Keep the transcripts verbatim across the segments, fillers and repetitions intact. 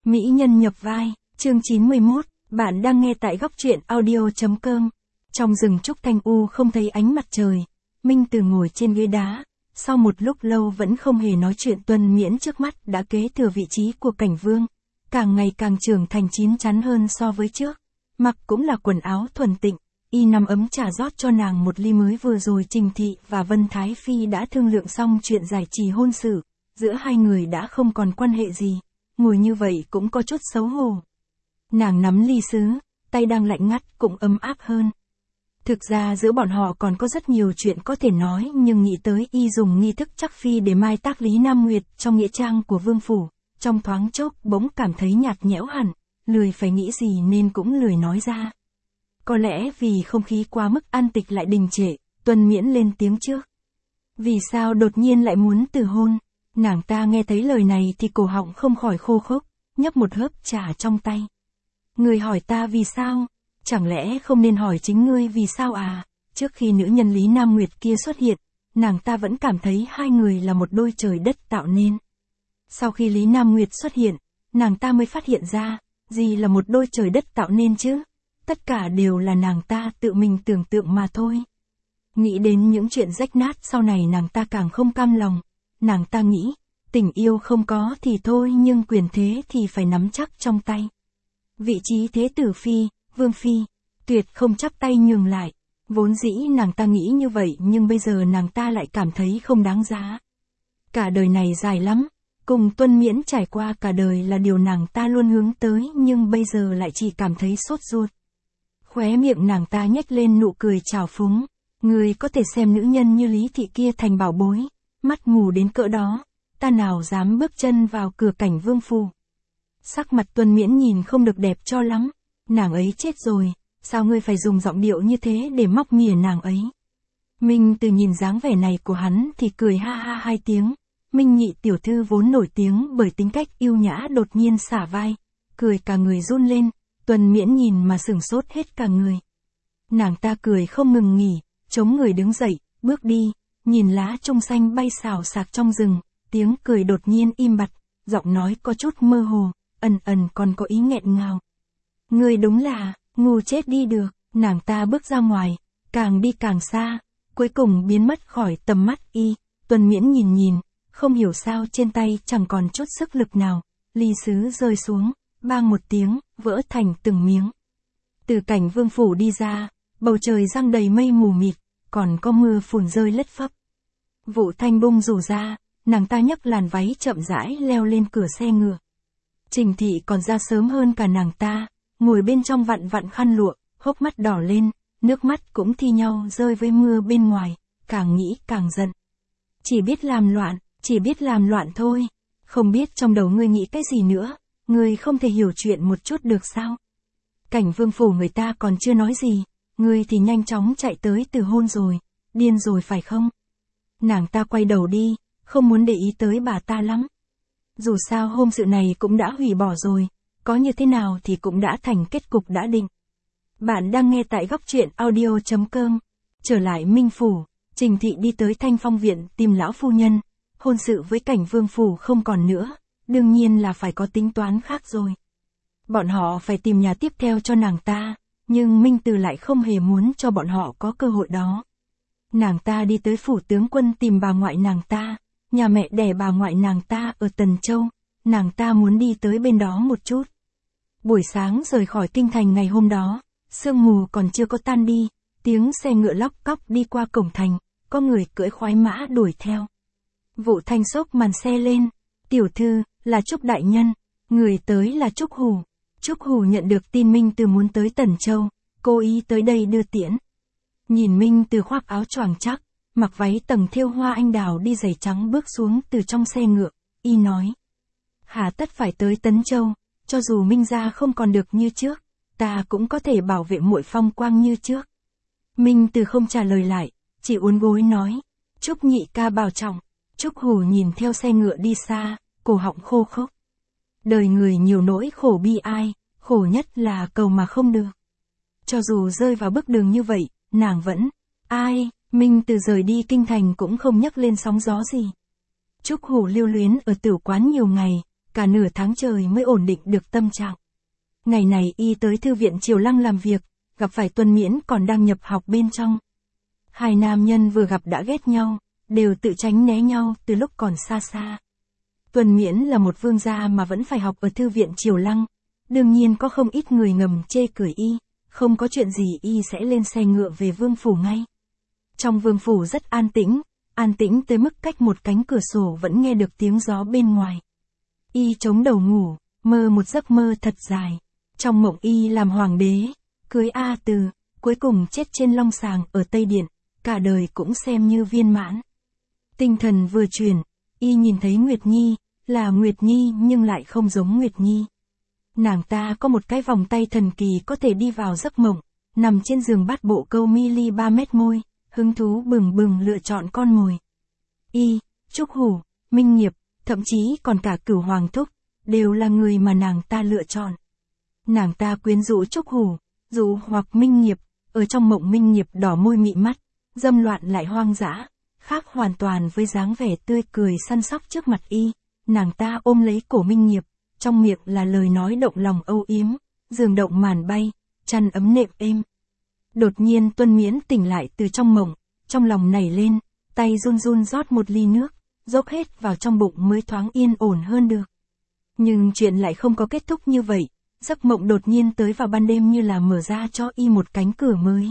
Mỹ nhân nhập vai, chương chín mươi mốt, bạn đang nghe tại góc truyện audio chấm com. Trong rừng trúc thanh u không thấy ánh mặt trời, Minh Từ ngồi trên ghế đá, sau một lúc lâu vẫn không hề nói chuyện. Tuân Miễn trước mắt đã kế thừa vị trí của cảnh vương, càng ngày càng trưởng thành chín chắn hơn so với trước, mặc cũng là quần áo thuần tịnh, y nằm ấm trà rót cho nàng một ly mới. Vừa rồi Trình Thị và Vân Thái Phi đã thương lượng xong chuyện giải trì hôn sự, giữa hai người đã không còn quan hệ gì, ngồi như vậy cũng có chút xấu hổ. Nàng nắm ly sứ, tay đang lạnh ngắt cũng ấm áp hơn. Thực ra giữa bọn họ còn có rất nhiều chuyện có thể nói, nhưng nghĩ tới y dùng nghi thức chắc phi để mai táng Lý Nam Nguyệt trong nghĩa trang của vương phủ, trong thoáng chốc bỗng cảm thấy nhạt nhẽo hẳn, lười phải nghĩ gì nên cũng lười nói ra. Có lẽ vì không khí quá mức an tịch lại đình trệ, Tuân Miễn lên tiếng trước. Vì sao đột nhiên lại muốn từ hôn? Nàng ta nghe thấy lời này thì cổ họng không khỏi khô khốc, nhấp một hớp trà trong tay. Người hỏi ta vì sao? Chẳng lẽ không nên hỏi chính ngươi vì sao à? Trước khi nữ nhân Lý Nam Nguyệt kia xuất hiện, nàng ta vẫn cảm thấy hai người là một đôi trời đất tạo nên. Sau khi Lý Nam Nguyệt xuất hiện, nàng ta mới phát hiện ra, gì là một đôi trời đất tạo nên chứ? Tất cả đều là nàng ta tự mình tưởng tượng mà thôi. Nghĩ đến những chuyện rách nát sau này nàng ta càng không cam lòng. Nàng ta nghĩ, tình yêu không có thì thôi nhưng quyền thế thì phải nắm chắc trong tay. Vị trí thế tử phi, vương phi, tuyệt không chắp tay nhường lại. Vốn dĩ nàng ta nghĩ như vậy nhưng bây giờ nàng ta lại cảm thấy không đáng giá. Cả đời này dài lắm, cùng Tuân Miễn trải qua cả đời là điều nàng ta luôn hướng tới nhưng bây giờ lại chỉ cảm thấy sốt ruột. Khóe miệng nàng ta nhếch lên nụ cười trào phúng. Người có thể xem nữ nhân như Lý Thị kia thành bảo bối, mắt mù đến cỡ đó, ta nào dám bước chân vào cửa cảnh vương phủ. Sắc mặt Tuân Miễn nhìn không được đẹp cho lắm. Nàng ấy chết rồi, sao ngươi phải dùng giọng điệu như thế để móc mỉa nàng ấy? Minh Từ nhìn dáng vẻ này của hắn thì cười ha ha hai tiếng. Minh Nhị tiểu thư vốn nổi tiếng bởi tính cách yêu nhã đột nhiên xả vai, cười cả người run lên. Tuân Miễn nhìn mà sửng sốt hết cả người. Nàng ta cười không ngừng nghỉ, chống người đứng dậy, bước đi, nhìn lá trông xanh bay xào xạc trong rừng, tiếng cười đột nhiên im bặt, giọng nói có chút mơ hồ, ẩn ẩn còn có ý nghẹn ngào. Người đúng là, ngu chết đi được. Nàng ta bước ra ngoài, càng đi càng xa, cuối cùng biến mất khỏi tầm mắt y. Tuân Miễn nhìn nhìn, không hiểu sao trên tay chẳng còn chút sức lực nào, ly sứ rơi xuống, bang một tiếng, vỡ thành từng miếng. Từ cảnh vương phủ đi ra, bầu trời giăng đầy mây mù mịt, còn có mưa phùn rơi lất phất. Vũ Thanh bung rủ ra, nàng ta nhấc làn váy chậm rãi leo lên cửa xe ngựa. Trình Thị còn ra sớm hơn cả nàng ta, ngồi bên trong vặn vặn khăn lụa, hốc mắt đỏ lên, nước mắt cũng thi nhau rơi với mưa bên ngoài, càng nghĩ càng giận. Chỉ biết làm loạn, chỉ biết làm loạn thôi, không biết trong đầu ngươi nghĩ cái gì nữa, ngươi không thể hiểu chuyện một chút được sao? Cảnh vương phủ người ta còn chưa nói gì, ngươi thì nhanh chóng chạy tới từ hôn rồi, điên rồi phải không? Nàng ta quay đầu đi, không muốn để ý tới bà ta lắm. Dù sao hôn sự này cũng đã hủy bỏ rồi, có như thế nào thì cũng đã thành kết cục đã định. Bạn đang nghe tại góc truyện audio chấm com. Trở lại Minh Phủ, Trình Thị đi tới Thanh Phong Viện tìm lão phu nhân. Hôn sự với cảnh vương phủ không còn nữa, đương nhiên là phải có tính toán khác rồi. Bọn họ phải tìm nhà tiếp theo cho nàng ta, nhưng Minh Từ lại không hề muốn cho bọn họ có cơ hội đó. Nàng ta đi tới phủ tướng quân tìm bà ngoại nàng ta, nhà mẹ đẻ bà ngoại nàng ta ở Tần Châu, nàng ta muốn đi tới bên đó một chút. Buổi sáng rời khỏi kinh thành ngày hôm đó, sương mù còn chưa có tan đi, tiếng xe ngựa lóc cóc đi qua cổng thành, có người cưỡi khoái mã đuổi theo. Vũ Thanh xốc màn xe lên, tiểu thư, là Trúc đại nhân, người tới là Trúc Hủ. Trúc Hủ nhận được tin Minh Từ muốn tới Tần Châu, cố ý tới đây đưa tiễn. Nhìn Minh Từ khoác áo choàng chắc, mặc váy tầng thêu hoa anh đào đi giày trắng bước xuống từ trong xe ngựa, y nói. Hà tất phải tới Tấn Châu, cho dù Minh gia không còn được như trước, ta cũng có thể bảo vệ muội phong quang như trước. Minh Từ không trả lời lại, chỉ uốn gối nói. Trúc nhị ca bảo trọng. Trúc Hủ nhìn theo xe ngựa đi xa, cổ họng khô khốc. Đời người nhiều nỗi khổ bi ai, khổ nhất là cầu mà không được. Cho dù rơi vào bước đường như vậy, nàng vẫn, ai, Minh Từ rời đi kinh thành cũng không nhắc lên sóng gió gì. Trúc Hủ lưu luyến ở tử quán nhiều ngày, cả nửa tháng trời mới ổn định được tâm trạng. Ngày này y tới thư viện Triều Lăng làm việc, gặp phải Tuân Miễn còn đang nhập học bên trong. Hai nam nhân vừa gặp đã ghét nhau, đều tự tránh né nhau từ lúc còn xa xa. Tuân Miễn là một vương gia mà vẫn phải học ở thư viện Triều Lăng, đương nhiên có không ít người ngầm chê cười y, không có chuyện gì y sẽ lên xe ngựa về vương phủ ngay. Trong vương phủ rất an tĩnh, an tĩnh tới mức cách một cánh cửa sổ vẫn nghe được tiếng gió bên ngoài. Y chống đầu ngủ, mơ một giấc mơ thật dài. Trong mộng y làm hoàng đế, cưới A Từ, cuối cùng chết trên long sàng ở Tây Điện, cả đời cũng xem như viên mãn. Tinh thần vừa chuyển, y nhìn thấy Nguyệt Nhi, là Nguyệt Nhi nhưng lại không giống Nguyệt Nhi. Nàng ta có một cái vòng tay thần kỳ có thể đi vào giấc mộng, nằm trên giường bát bộ câu mili ba mét môi, hứng thú bừng bừng lựa chọn con mồi. Y, Trúc Hủ, Minh Nghiệp, thậm chí còn cả Cửu Hoàng Thúc, đều là người mà nàng ta lựa chọn. Nàng ta quyến rũ Trúc Hủ, dụ hoặc Minh Nghiệp, ở trong mộng Minh Nghiệp đỏ môi mị mắt, dâm loạn lại hoang dã, khác hoàn toàn với dáng vẻ tươi cười săn sóc trước mặt y. Nàng ta ôm lấy cổ Minh Nghiệp, trong miệng là lời nói động lòng âu yếm, giường động màn bay, chăn ấm nệm êm. Đột nhiên Tuân Miễn tỉnh lại từ trong mộng, trong lòng nảy lên, tay run run rót một ly nước, dốc hết vào trong bụng mới thoáng yên ổn hơn được. Nhưng chuyện lại không có kết thúc như vậy, giấc mộng đột nhiên tới vào ban đêm như là mở ra cho y một cánh cửa mới.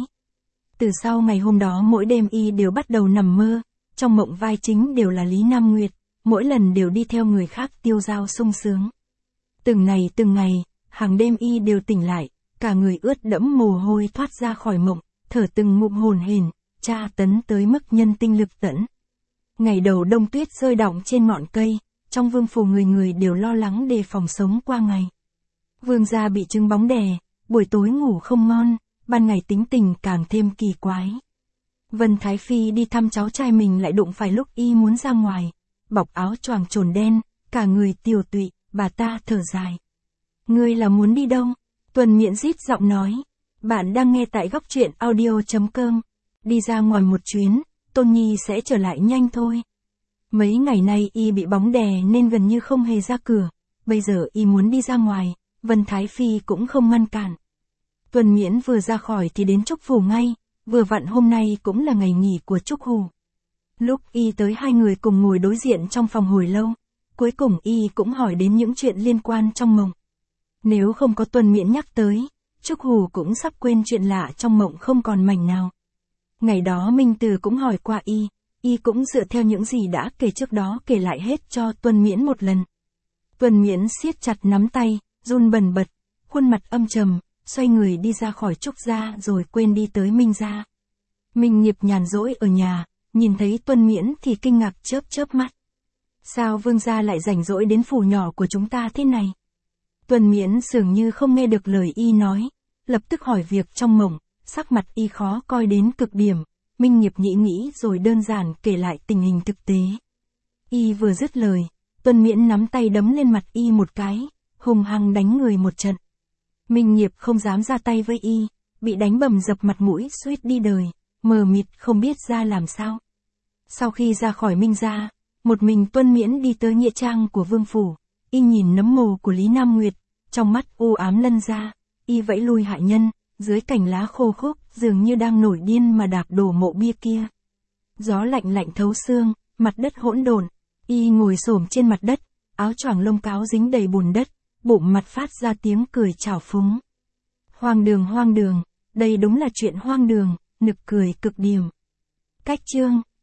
Từ sau ngày hôm đó mỗi đêm y đều bắt đầu nằm mơ, trong mộng vai chính đều là Lý Nam Nguyệt, mỗi lần đều đi theo người khác tiêu dao sung sướng. Từng ngày từng ngày, hàng đêm y đều tỉnh lại, cả người ướt đẫm mồ hôi thoát ra khỏi mộng, thở từng ngụm hồn hển, tra tấn tới mức nhân tinh lực tẫn. Ngày đầu đông tuyết rơi đọng trên ngọn cây, trong vương phủ người người đều lo lắng đề phòng sống qua ngày. Vương gia bị trứng bóng đè, buổi tối ngủ không ngon, ban ngày tính tình càng thêm kỳ quái. Vân Thái Phi đi thăm cháu trai mình lại đụng phải lúc y muốn ra ngoài, bọc áo choàng trồn đen, cả người tiều tụy, bà ta thở dài. Ngươi là muốn đi đâu? Tuân Miễn rít giọng nói. Bạn đang nghe tại góc truyện audio chấm com. Đi ra ngoài một chuyến, Tôn Nhi sẽ trở lại nhanh thôi. Mấy ngày nay y bị bóng đè nên gần như không hề ra cửa, bây giờ y muốn đi ra ngoài, Vân Thái Phi cũng không ngăn cản. Tuân Miễn vừa ra khỏi thì đến Trúc Phủ ngay, vừa vặn hôm nay cũng là ngày nghỉ của Trúc Hủ. Lúc y tới hai người cùng ngồi đối diện trong phòng hồi lâu, cuối cùng y cũng hỏi đến những chuyện liên quan trong mộng. Nếu không có Tuân Miễn nhắc tới, Trúc Hủ cũng sắp quên chuyện lạ trong mộng không còn mảnh nào. Ngày đó Minh Từ cũng hỏi qua y, y cũng dựa theo những gì đã kể trước đó kể lại hết cho Tuân Miễn một lần. Tuân Miễn siết chặt nắm tay, run bần bật, khuôn mặt âm trầm, xoay người đi ra khỏi Trúc gia rồi quên đi tới Minh gia. Minh Nghiệp nhàn rỗi ở nhà, nhìn thấy Tuân Miễn thì kinh ngạc chớp chớp mắt. Sao vương gia lại rảnh rỗi đến phủ nhỏ của chúng ta thế này? Tuân Miễn dường như không nghe được lời y nói, lập tức hỏi việc trong mộng, sắc mặt y khó coi đến cực điểm. Minh Nghiệp nghĩ nghĩ rồi đơn giản kể lại tình hình thực tế. Y vừa dứt lời, Tuân Miễn nắm tay đấm lên mặt y một cái, hùng hăng đánh người một trận. Minh Nghiệp không dám ra tay với y, bị đánh bầm dập mặt mũi suýt đi đời, mờ mịt không biết ra làm sao. Sau khi ra khỏi Minh gia, một mình Tuân Miễn đi tới nghĩa trang của vương phủ, y nhìn nấm mồ của Lý Nam Nguyệt, trong mắt u ám lân ra, y vẫy lui hại nhân, dưới cành lá khô khốc dường như đang nổi điên mà đạp đổ mộ bia kia. Gió lạnh lạnh thấu xương, mặt đất hỗn độn, y ngồi xổm trên mặt đất, áo choàng lông cáo dính đầy bùn đất, bụng mặt phát ra tiếng cười trào phúng. Hoang đường hoang đường, đây đúng là chuyện hoang đường, nực cười cực điểm. Cách chương